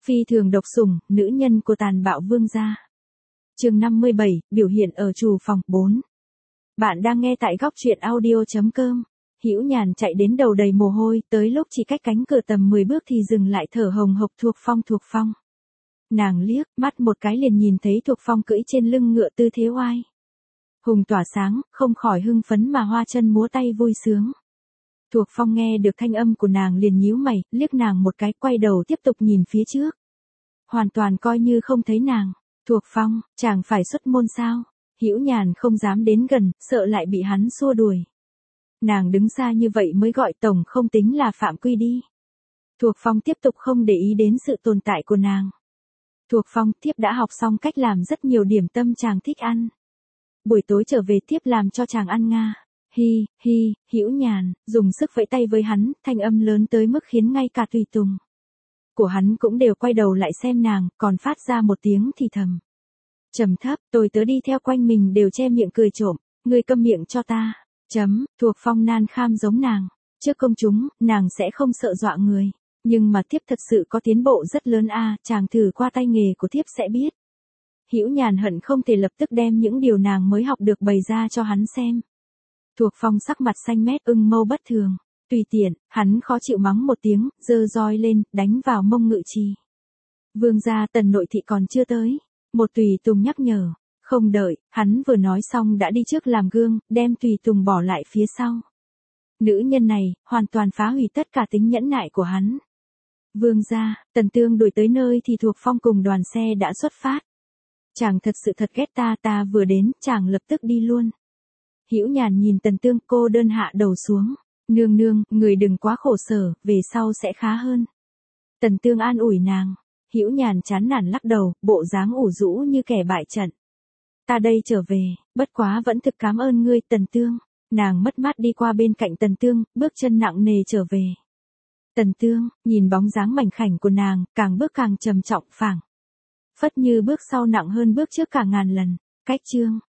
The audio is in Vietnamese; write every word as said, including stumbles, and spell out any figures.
Phi thường độc sủng, nữ nhân của tàn bạo vương gia. Chương năm mươi bảy, biểu hiện ở trù phòng bốn. Bạn đang nghe tại góc truyện audio chấm com. Hữu Nhàn chạy đến đầu đầy mồ hôi, tới lúc chỉ cách cánh cửa tầm mười bước thì dừng lại thở hồng hộc. Thuộc Phong, Thuộc Phong. Nàng liếc mắt một cái liền nhìn thấy Thuộc Phong cưỡi trên lưng ngựa tư thế oai hùng tỏa sáng, không khỏi hưng phấn mà hoa chân múa tay vui sướng. Thuộc Phong nghe được thanh âm của nàng liền nhíu mày, liếc nàng một cái, quay đầu tiếp tục nhìn phía trước. Hoàn toàn coi như không thấy nàng. Thuộc Phong, chàng phải xuất môn sao? Hữu Nhàn không dám đến gần, sợ lại bị hắn xua đuổi. Nàng đứng xa như vậy mới gọi tổng không tính là phạm quy đi. Thuộc Phong tiếp tục không để ý đến sự tồn tại của nàng. Thuộc Phong, thiếp đã học xong cách làm rất nhiều điểm tâm chàng thích ăn. Buổi tối trở về thiếp làm cho chàng ăn nga. Hi, hi, Hữu Nhàn, dùng sức vẫy tay với hắn, thanh âm lớn tới mức khiến ngay cả tùy tùng của hắn cũng đều quay đầu lại xem nàng, còn phát ra một tiếng thì thầm. Trầm thấp, tôi tớ đi theo quanh mình đều che miệng cười trộm, ngươi câm miệng cho ta. Chấm, Thuộc Phong nan kham giống nàng. Trước công chúng, nàng sẽ không sợ dọa người. Nhưng mà thiếp thật sự có tiến bộ rất lớn a, chàng thử qua tay nghề của thiếp sẽ biết. Hữu Nhàn hận không thể lập tức đem những điều nàng mới học được bày ra cho hắn xem. Thuộc Phong sắc mặt xanh mét, ưng mâu bất thường. Tùy tiện, hắn khó chịu mắng một tiếng, giơ roi lên, đánh vào mông Ngự Trì. Vương gia, Tần nội thị còn chưa tới. Một tùy tùng nhắc nhở. Không đợi, hắn vừa nói xong đã đi trước làm gương, đem tùy tùng bỏ lại phía sau. Nữ nhân này, hoàn toàn phá hủy tất cả tính nhẫn nại của hắn. Vương gia, Tần Tương đuổi tới nơi thì Thuộc Phong cùng đoàn xe đã xuất phát. Chàng thật sự thật ghét ta, ta vừa đến, chàng lập tức đi luôn. Hữu Nhàn nhìn Tần Tương, cô đơn hạ đầu xuống. Nương nương, người đừng quá khổ sở, về sau sẽ khá hơn. Tần Tương an ủi nàng. Hữu Nhàn chán nản lắc đầu, bộ dáng ủ rũ như kẻ bại trận. Ta đây trở về, bất quá vẫn thực cảm ơn ngươi Tần Tương. Nàng mất mát đi qua bên cạnh Tần Tương, bước chân nặng nề trở về. Tần Tương, nhìn bóng dáng mảnh khảnh của nàng, càng bước càng trầm trọng phảng phất như bước sau nặng hơn bước trước cả ngàn lần. Cách chương,